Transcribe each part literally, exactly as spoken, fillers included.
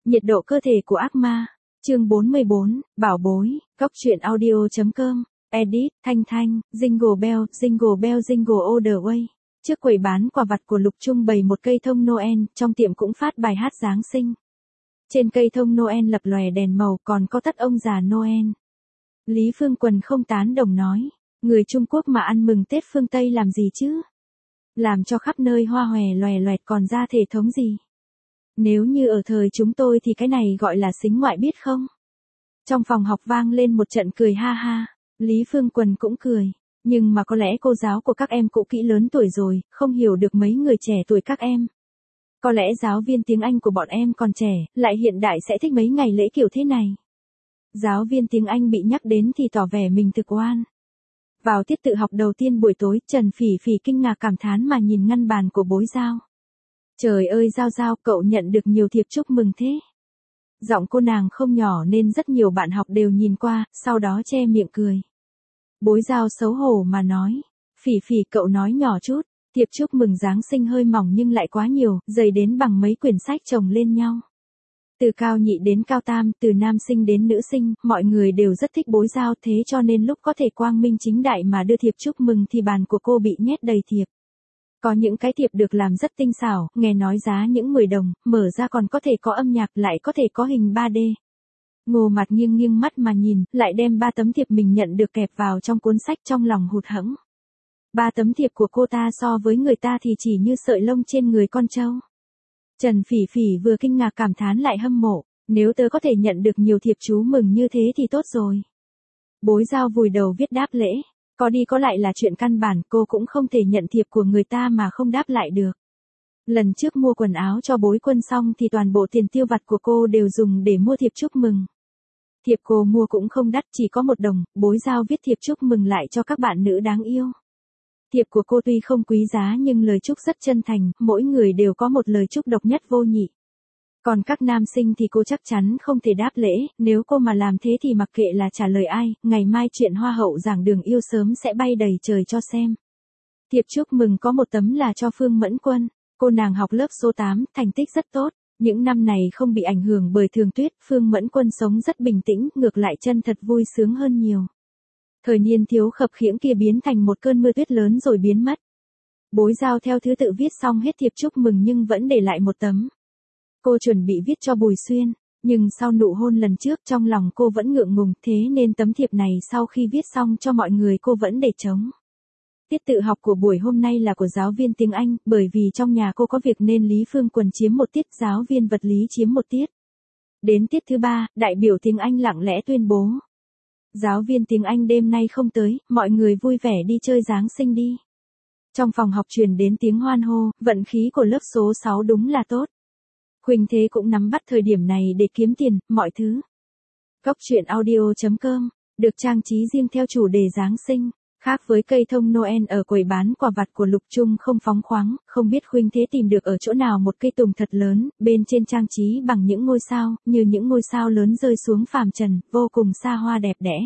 Nhiệt độ cơ thể của ác ma. Chương bốn mươi bốn, Bảo bối, Góc truyện audio.com, Edit, Thanh Thanh, Jingle Bell, Jingle Bell Jingle All the Way. Trước quầy bán quà vặt của Lục Trung bày một cây thông Noel, trong tiệm cũng phát bài hát Giáng sinh. Trên cây thông Noel lập lòe đèn màu còn có tất ông già Noel. Lý Phương Quần không tán đồng nói, người Trung Quốc mà ăn mừng Tết phương Tây làm gì chứ? Làm cho khắp nơi hoa hòe loè loẹt còn ra thể thống gì? Nếu như ở thời chúng tôi thì cái này gọi là sính ngoại biết không? Trong phòng học vang lên một trận cười ha ha, Lý Phương Quần cũng cười, nhưng mà có lẽ cô giáo của các em cũ kỹ lớn tuổi rồi, không hiểu được mấy người trẻ tuổi các em. Có lẽ giáo viên tiếng Anh của bọn em còn trẻ, lại hiện đại sẽ thích mấy ngày lễ kiểu thế này. Giáo viên tiếng Anh bị nhắc đến thì tỏ vẻ mình thực oan. Vào tiết tự học đầu tiên buổi tối, Trần Phỉ Phỉ kinh ngạc cảm thán mà nhìn ngăn bàn của bối Giao. Trời ơi Giao Giao, cậu nhận được nhiều thiệp chúc mừng thế. Giọng cô nàng không nhỏ nên rất nhiều bạn học đều nhìn qua, sau đó che miệng cười. Bối Giao xấu hổ mà nói, Phỉ Phỉ cậu nói nhỏ chút, thiệp chúc mừng Giáng sinh hơi mỏng nhưng lại quá nhiều, dày đến bằng mấy quyển sách chồng lên nhau. Từ cao nhị đến cao tam, từ nam sinh đến nữ sinh, mọi người đều rất thích bối Giao, thế cho nên lúc có thể quang minh chính đại mà đưa thiệp chúc mừng thì bàn của cô bị nhét đầy thiệp. Có những cái thiệp được làm rất tinh xảo, nghe nói giá những mười đồng, mở ra còn có thể có âm nhạc, lại có thể có hình ba D. Ngô Mặt nghiêng nghiêng mắt mà nhìn, lại đem ba tấm thiệp mình nhận được kẹp vào trong cuốn sách, trong lòng hụt hẫng. Ba tấm thiệp của cô ta so với người ta thì chỉ như sợi lông trên người con trâu. Trần Phỉ Phỉ vừa kinh ngạc cảm thán lại hâm mộ, nếu tớ có thể nhận được nhiều thiệp chú mừng như thế thì tốt rồi. Bối Giao vùi đầu viết đáp lễ, có đi có lại là chuyện căn bản, cô cũng không thể nhận thiệp của người ta mà không đáp lại được. Lần trước mua quần áo cho Bối Quân xong thì toàn bộ tiền tiêu vặt của cô đều dùng để mua thiệp chúc mừng. Thiệp cô mua cũng không đắt, chỉ có một đồng, Bối Giao viết thiệp chúc mừng lại cho các bạn nữ đáng yêu. Thiệp của cô tuy không quý giá nhưng lời chúc rất chân thành, mỗi người đều có một lời chúc độc nhất vô nhị. Còn các nam sinh thì cô chắc chắn không thể đáp lễ, nếu cô mà làm thế thì mặc kệ là trả lời ai, ngày mai chuyện hoa hậu giảng đường yêu sớm sẽ bay đầy trời cho xem. Thiệp chúc mừng có một tấm là cho Phương Mẫn Quân, cô nàng học lớp số tám, thành tích rất tốt, những năm này không bị ảnh hưởng bởi Thường Tuyết, Phương Mẫn Quân sống rất bình tĩnh, ngược lại chân thật vui sướng hơn nhiều. Thời niên thiếu khập khiễng kia biến thành một cơn mưa tuyết lớn rồi biến mất. Bối Giao theo thứ tự viết xong hết thiệp chúc mừng nhưng vẫn để lại một tấm. Cô chuẩn bị viết cho Bùi Xuyên, nhưng sau nụ hôn lần trước trong lòng cô vẫn ngượng ngùng, thế nên tấm thiệp này sau khi viết xong cho mọi người cô vẫn để trống. Tiết tự học của buổi hôm nay là của giáo viên tiếng Anh, bởi vì trong nhà cô có việc nên Lý Phương Quần chiếm một tiết, giáo viên vật lý chiếm một tiết. Đến tiết thứ ba, đại biểu tiếng Anh lặng lẽ tuyên bố. Giáo viên tiếng Anh đêm nay không tới, mọi người vui vẻ đi chơi Giáng sinh đi. Trong phòng học truyền đến tiếng hoan hô, vận khí của lớp số sáu đúng là tốt. Huỳnh Thế cũng nắm bắt thời điểm này để kiếm tiền, mọi thứ. Góc truyện audio.com, được trang trí riêng theo chủ đề Giáng sinh, khác với cây thông Noel ở quầy bán quà vặt của Lục Trung không phóng khoáng, không biết Huỳnh Thế tìm được ở chỗ nào một cây tùng thật lớn, bên trên trang trí bằng những ngôi sao, như những ngôi sao lớn rơi xuống phàm trần, vô cùng xa hoa đẹp đẽ.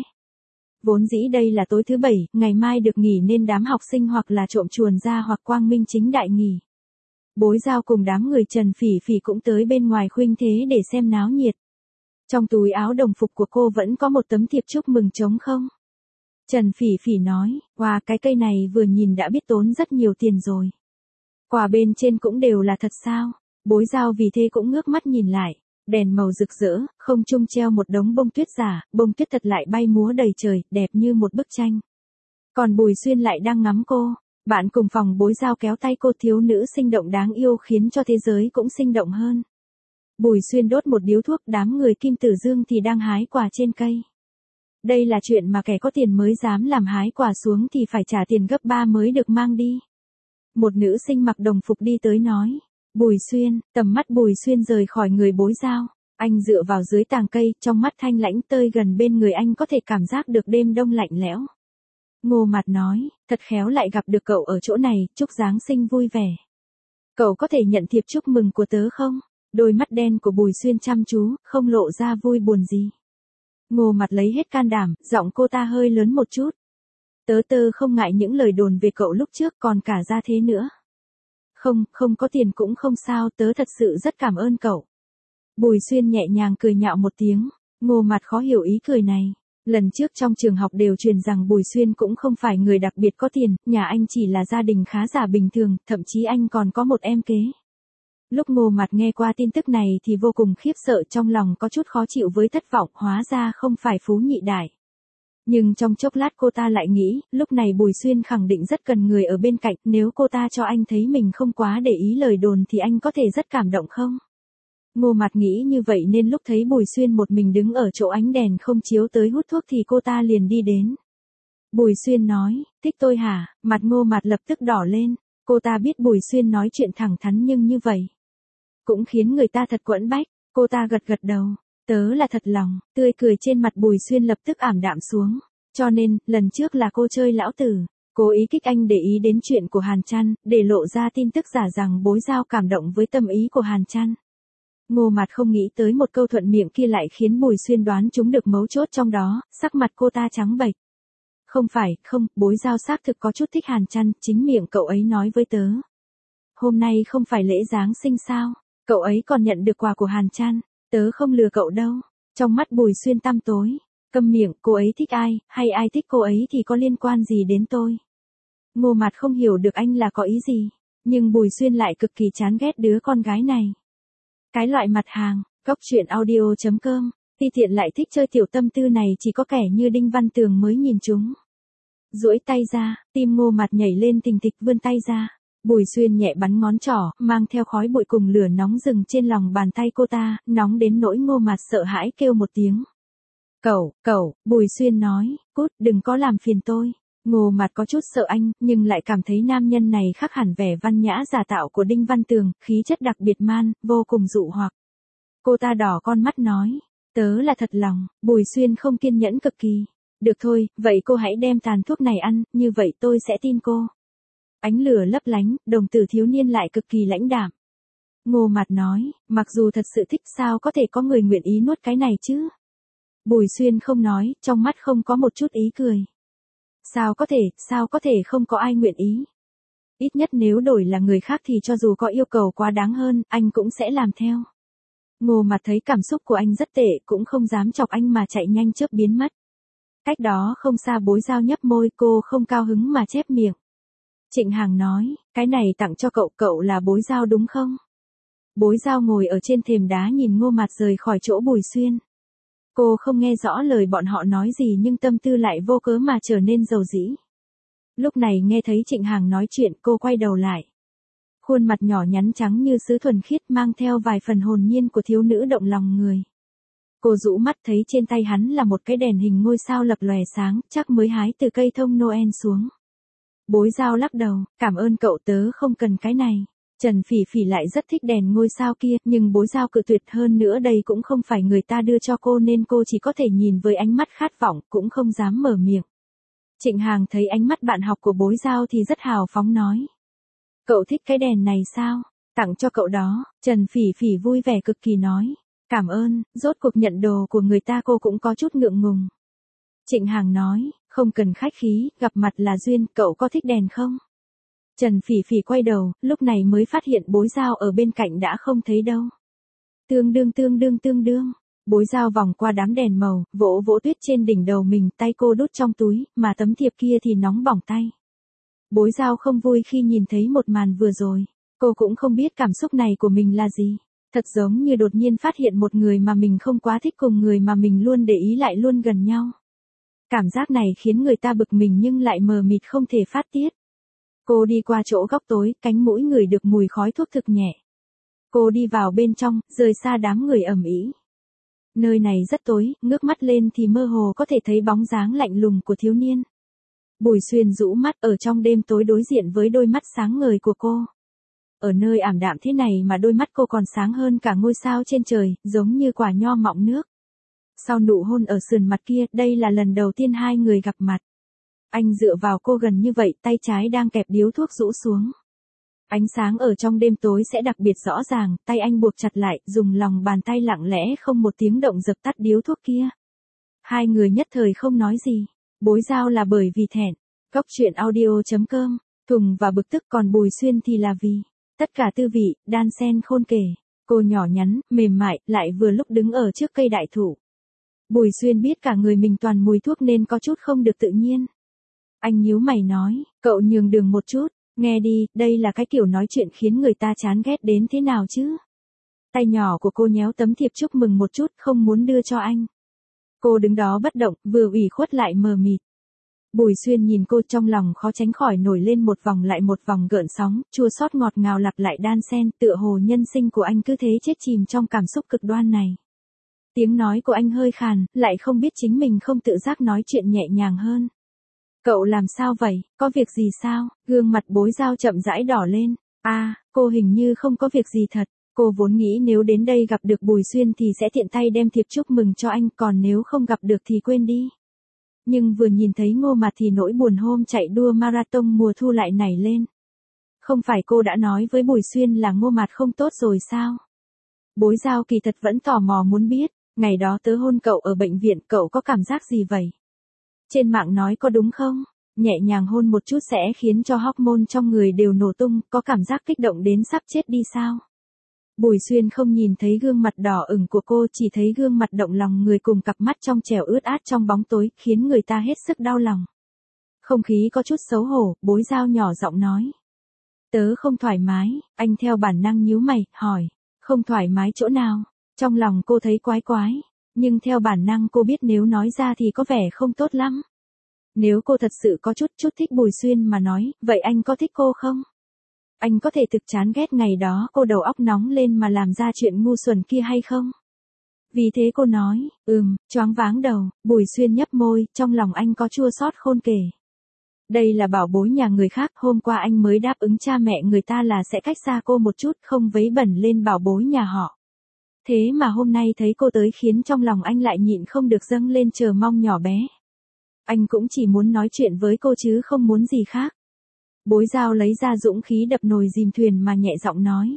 Vốn dĩ đây là tối thứ bảy, ngày mai được nghỉ nên đám học sinh hoặc là trộm chuồn ra hoặc quang minh chính đại nghỉ. Bối Giao cùng đám người Trần Phỉ Phỉ cũng tới bên ngoài Huỳnh Thế để xem náo nhiệt. Trong túi áo đồng phục của cô vẫn có một tấm thiệp chúc mừng trống không. Trần Phỉ Phỉ nói, wow, cái cây này vừa nhìn đã biết tốn rất nhiều tiền rồi. Quà bên trên cũng đều là thật sao? Bối Giao vì thế cũng ngước mắt nhìn lại, đèn màu rực rỡ, không trung treo một đống bông tuyết giả, bông tuyết thật lại bay múa đầy trời, đẹp như một bức tranh. Còn Bùi Xuyên lại đang ngắm cô. Bạn cùng phòng Bối Giao kéo tay cô, thiếu nữ sinh động đáng yêu khiến cho thế giới cũng sinh động hơn. Bùi Xuyên đốt một điếu thuốc, đám người Kim Tử Dương thì đang hái quả trên cây. Đây là chuyện mà kẻ có tiền mới dám làm, hái quả xuống thì phải trả tiền gấp ba mới được mang đi. Một nữ sinh mặc đồng phục đi tới nói, Bùi Xuyên, tầm mắt Bùi Xuyên rời khỏi người Bối Giao, anh dựa vào dưới tàng cây, trong mắt thanh lãnh tơi gần bên người anh có thể cảm giác được đêm đông lạnh lẽo. Ngô Mặt nói, thật khéo lại gặp được cậu ở chỗ này, chúc Giáng sinh vui vẻ. Cậu có thể nhận thiệp chúc mừng của tớ không? Đôi mắt đen của Bùi Xuyên chăm chú, không lộ ra vui buồn gì. Ngô Mặt lấy hết can đảm, giọng cô ta hơi lớn một chút. Tớ tớ không ngại những lời đồn về cậu lúc trước, còn cả ra thế nữa. Không, không có tiền cũng không sao, tớ thật sự rất cảm ơn cậu. Bùi Xuyên nhẹ nhàng cười nhạo một tiếng, Ngô Mạt khó hiểu ý cười này. Lần trước trong trường học đều truyền rằng Bùi Xuyên cũng không phải người đặc biệt có tiền, nhà anh chỉ là gia đình khá giả bình thường, thậm chí anh còn có một em kế. Lúc Ngô Mạt nghe qua tin tức này thì vô cùng khiếp sợ, trong lòng có chút khó chịu với thất vọng, hóa ra không phải phú nhị đại. Nhưng trong chốc lát cô ta lại nghĩ, lúc này Bùi Xuyên khẳng định rất cần người ở bên cạnh, nếu cô ta cho anh thấy mình không quá để ý lời đồn thì anh có thể rất cảm động không? Ngô Mạt nghĩ như vậy nên lúc thấy Bùi Xuyên một mình đứng ở chỗ ánh đèn không chiếu tới hút thuốc thì cô ta liền đi đến. Bùi Xuyên nói, thích tôi hả? Mặt Ngô Mạt lập tức đỏ lên, cô ta biết Bùi Xuyên nói chuyện thẳng thắn nhưng như vậy cũng khiến người ta thật quẫn bách, cô ta gật gật đầu, tớ là thật lòng, tươi cười trên mặt Bùi Xuyên lập tức ảm đạm xuống, cho nên, lần trước là cô chơi lão tử, cố ý kích anh để ý đến chuyện của Hàn Trăn, để lộ ra tin tức giả rằng Bối Giao cảm động với tâm ý của Hàn Trăn. Ngô Mạt không nghĩ tới một câu thuận miệng kia lại khiến Bùi Xuyên đoán trúng được mấu chốt trong đó, sắc mặt cô ta trắng bệch. Không phải, không, Bối Giao xác thực có chút thích Hàn Trăn, chính miệng cậu ấy nói với tớ. Hôm nay không phải lễ Giáng sinh sao, cậu ấy còn nhận được quà của Hàn Trăn, tớ không lừa cậu đâu. Trong mắt Bùi Xuyên tăm tối, câm miệng, cô ấy thích ai, hay ai thích cô ấy thì có liên quan gì đến tôi. Ngô Mạt không hiểu được anh là có ý gì, nhưng Bùi Xuyên lại cực kỳ chán ghét đứa con gái này. Cái loại mặt hàng, góc truyện audio chấm com, ti tiện lại thích chơi tiểu tâm tư này chỉ có kẻ như Đinh Văn Tường mới nhìn chúng. Duỗi tay ra, tim Ngô Mạt nhảy lên thình thịch, vươn tay ra. Bùi Xuyên nhẹ bắn ngón trỏ, mang theo khói bụi cùng lửa nóng rừng trên lòng bàn tay cô ta, nóng đến nỗi Ngô Mạt sợ hãi kêu một tiếng. Cậu, cậu, Bùi Xuyên nói, cút, đừng có làm phiền tôi. Ngô Mạt có chút sợ anh, nhưng lại cảm thấy nam nhân này khác hẳn vẻ văn nhã giả tạo của Đinh Văn Tường, khí chất đặc biệt man, vô cùng dụ hoặc. Cô ta đỏ con mắt nói, tớ là thật lòng. Bùi Xuyên không kiên nhẫn cực kỳ. Được thôi, vậy cô hãy đem tàn thuốc này ăn, như vậy tôi sẽ tin cô. Ánh lửa lấp lánh, đồng tử thiếu niên lại cực kỳ lãnh đạm. Ngô Mạt nói, mặc dù thật sự thích sao có thể có người nguyện ý nuốt cái này chứ? Bùi Xuyên không nói, trong mắt không có một chút ý cười. Sao có thể, sao có thể không có ai nguyện ý? Ít nhất nếu đổi là người khác thì cho dù có yêu cầu quá đáng hơn, anh cũng sẽ làm theo. Ngô Mạt thấy cảm xúc của anh rất tệ, cũng không dám chọc anh mà chạy nhanh chớp biến mất. Cách đó không xa Bối Giao nhấp môi, cô không cao hứng mà chép miệng. Trịnh Hằng nói, cái này tặng cho cậu, cậu là Bối Giao đúng không? Bối Giao ngồi ở trên thềm đá nhìn Ngô Mạt rời khỏi chỗ Bùi Xuyên. Cô không nghe rõ lời bọn họ nói gì nhưng tâm tư lại vô cớ mà trở nên dầu dĩ. Lúc này nghe thấy Trịnh Hằng nói chuyện, cô quay đầu lại. Khuôn mặt nhỏ nhắn trắng như sứ thuần khiết mang theo vài phần hồn nhiên của thiếu nữ động lòng người. Cô rũ mắt thấy trên tay hắn là một cái đèn hình ngôi sao lập lòe sáng, chắc mới hái từ cây thông Noel xuống. Bối Giao lắc đầu, cảm ơn cậu, tớ không cần cái này. Trần Phỉ Phỉ lại rất thích đèn ngôi sao kia, nhưng Bối Giao cự tuyệt, hơn nữa đây cũng không phải người ta đưa cho cô nên cô chỉ có thể nhìn với ánh mắt khát vọng, cũng không dám mở miệng. Trịnh Hằng thấy ánh mắt bạn học của Bối Giao thì rất hào phóng nói. Cậu thích cái đèn này sao? Tặng cho cậu đó. Trần Phỉ Phỉ vui vẻ cực kỳ nói. Cảm ơn, rốt cuộc nhận đồ của người ta cô cũng có chút ngượng ngùng. Trịnh Hằng nói, không cần khách khí, gặp mặt là duyên, cậu có thích đèn không? Trần Phỉ Phỉ quay đầu, lúc này mới phát hiện Bối Giao ở bên cạnh đã không thấy đâu. Tương đương tương đương tương đương. Bối Giao vòng qua đám đèn màu, vỗ vỗ tuyết trên đỉnh đầu mình, tay cô đút trong túi, mà tấm thiệp kia thì nóng bỏng tay. Bối Giao không vui khi nhìn thấy một màn vừa rồi. Cô cũng không biết cảm xúc này của mình là gì. Thật giống như đột nhiên phát hiện một người mà mình không quá thích cùng người mà mình luôn để ý lại luôn gần nhau. Cảm giác này khiến người ta bực mình nhưng lại mờ mịt không thể phát tiết. Cô đi qua chỗ góc tối, cánh mũi ngửi được mùi khói thuốc thực nhẹ. Cô đi vào bên trong, rời xa đám người ầm ĩ. Nơi này rất tối, ngước mắt lên thì mơ hồ có thể thấy bóng dáng lạnh lùng của thiếu niên. Bùi Xuyên rũ mắt ở trong đêm tối đối diện với đôi mắt sáng ngời của cô. Ở nơi ảm đạm thế này mà đôi mắt cô còn sáng hơn cả ngôi sao trên trời, giống như quả nho mọng nước. Sau nụ hôn ở sườn mặt kia, đây là lần đầu tiên hai người gặp mặt. Anh dựa vào cô gần như vậy, tay trái đang kẹp điếu thuốc rũ xuống. Ánh sáng ở trong đêm tối sẽ đặc biệt rõ ràng, tay anh buộc chặt lại, dùng lòng bàn tay lặng lẽ không một tiếng động dập tắt điếu thuốc kia. Hai người nhất thời không nói gì. Bối Giao là bởi vì thẹn. Góc truyện audio chấm com, thùng và bực tức, còn Bùi Xuyên thì là vì tất cả tư vị, đan xen khôn kể. Cô nhỏ nhắn, mềm mại, lại vừa lúc đứng ở trước cây đại thụ. Bùi Xuyên biết cả người mình toàn mùi thuốc nên có chút không được tự nhiên. Anh nhíu mày nói, cậu nhường đường một chút, nghe đi, đây là cái kiểu nói chuyện khiến người ta chán ghét đến thế nào chứ. Tay nhỏ của cô nhéo tấm thiệp chúc mừng một chút, không muốn đưa cho anh. Cô đứng đó bất động, vừa ủy khuất lại mờ mịt. Bùi Xuyên nhìn cô, trong lòng khó tránh khỏi nổi lên một vòng lại một vòng gợn sóng, chua xót ngọt ngào lặp lại đan xen, tựa hồ nhân sinh của anh cứ thế chết chìm trong cảm xúc cực đoan này. Tiếng nói của anh hơi khàn, lại không biết chính mình không tự giác nói chuyện nhẹ nhàng hơn. Cậu làm sao vậy, có việc gì sao? Gương mặt Bối Giao chậm rãi đỏ lên. À, cô hình như không có việc gì thật. Cô vốn nghĩ nếu đến đây gặp được Bùi Xuyên thì sẽ tiện tay đem thiệp chúc mừng cho anh, còn nếu không gặp được thì quên đi. Nhưng vừa nhìn thấy Ngô Mạt thì nỗi buồn hôm chạy đua marathon mùa thu lại nảy lên. Không phải cô đã nói với Bùi Xuyên là Ngô Mạt không tốt rồi sao? Bối Giao kỳ thật vẫn tò mò muốn biết, ngày đó tớ hôn cậu ở bệnh viện, cậu có cảm giác gì vậy? Trên mạng nói có đúng không? Nhẹ nhàng hôn một chút sẽ khiến cho hormone trong người đều nổ tung, có cảm giác kích động đến sắp chết đi sao? Bùi Xuyên không nhìn thấy gương mặt đỏ ửng của cô, chỉ thấy gương mặt động lòng người cùng cặp mắt trong trẻo ướt át trong bóng tối, khiến người ta hết sức đau lòng. Không khí có chút xấu hổ, Bối Giao nhỏ giọng nói. Tớ không thoải mái, anh theo bản năng nhíu mày, hỏi. Không thoải mái chỗ nào? Trong lòng cô thấy quái quái, nhưng theo bản năng cô biết nếu nói ra thì có vẻ không tốt lắm. Nếu cô thật sự có chút chút thích Bùi Xuyên mà nói, vậy anh có thích cô không? Anh có thể thực chán ghét ngày đó cô đầu óc nóng lên mà làm ra chuyện ngu xuẩn kia hay không? Vì thế cô nói, ừm, choáng váng đầu. Bùi Xuyên nhấp môi, trong lòng anh có chua xót khôn kể. Đây là bảo bối nhà người khác, hôm qua anh mới đáp ứng cha mẹ người ta là sẽ cách xa cô một chút, không vấy bẩn lên bảo bối nhà họ. Thế mà hôm nay thấy cô tới khiến trong lòng anh lại nhịn không được dâng lên chờ mong nhỏ bé. Anh cũng chỉ muốn nói chuyện với cô chứ không muốn gì khác. Bối Giao lấy ra dũng khí đập nồi dìm thuyền mà nhẹ giọng nói.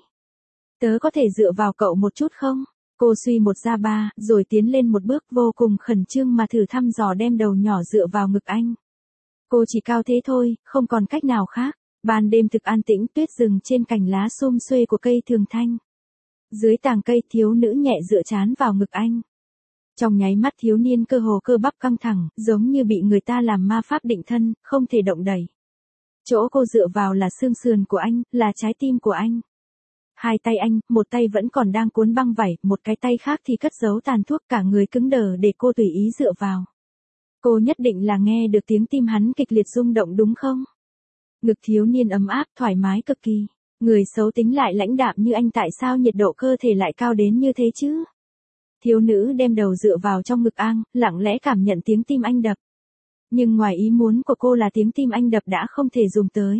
Tớ có thể dựa vào cậu một chút không? Cô suy một ra ba, rồi tiến lên một bước vô cùng khẩn trương mà thử thăm dò đem đầu nhỏ dựa vào ngực anh. Cô chỉ cao thế thôi, không còn cách nào khác. Ban đêm thực an tĩnh, tuyết rừng trên cành lá sum xuê của cây thường thanh. Dưới tàng cây, thiếu nữ nhẹ dựa trán vào ngực anh. Trong nháy mắt thiếu niên cơ hồ cơ bắp căng thẳng, giống như bị người ta làm ma pháp định thân, không thể động đậy. Chỗ cô dựa vào là xương sườn của anh, là trái tim của anh. Hai tay anh, một tay vẫn còn đang cuốn băng vải, một cái tay khác thì cất giấu tàn thuốc, cả người cứng đờ để cô tùy ý dựa vào. Cô nhất định là nghe được tiếng tim hắn kịch liệt rung động đúng không? Ngực thiếu niên ấm áp, thoải mái cực kỳ. Người xấu tính lại lãnh đạm như anh, tại sao nhiệt độ cơ thể lại cao đến như thế chứ? Thiếu nữ đem đầu dựa vào trong ngực anh, lặng lẽ cảm nhận tiếng tim anh đập. Nhưng ngoài ý muốn của cô là tiếng tim anh đập đã không thể dùng tới.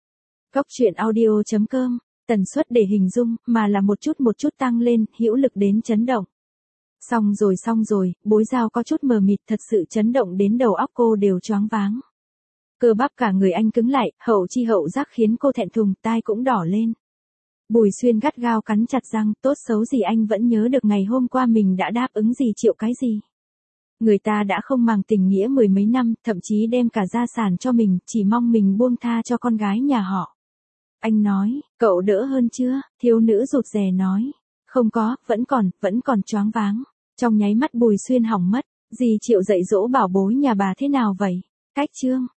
Góc truyện audio chấm com, tần suất để hình dung, mà là một chút một chút tăng lên, hữu lực đến chấn động. Xong rồi xong rồi, Bối Giao có chút mờ mịt, thật sự chấn động đến đầu óc cô đều choáng váng. Cơ bắp cả người anh cứng lại, hậu chi hậu giác khiến cô thẹn thùng, tai cũng đỏ lên. Bùi Xuyên gắt gao cắn chặt răng, tốt xấu gì anh vẫn nhớ được ngày hôm qua mình đã đáp ứng gì Triệu cái gì. Người ta đã không màng tình nghĩa mười mấy năm, thậm chí đem cả gia sản cho mình, chỉ mong mình buông tha cho con gái nhà họ. Anh nói, cậu đỡ hơn chưa? Thiếu nữ rụt rè nói. Không có, vẫn còn, vẫn còn choáng váng. Trong nháy mắt Bùi Xuyên hỏng mất, dì Triệu dạy dỗ bảo bối nhà bà thế nào vậy? Cách chương.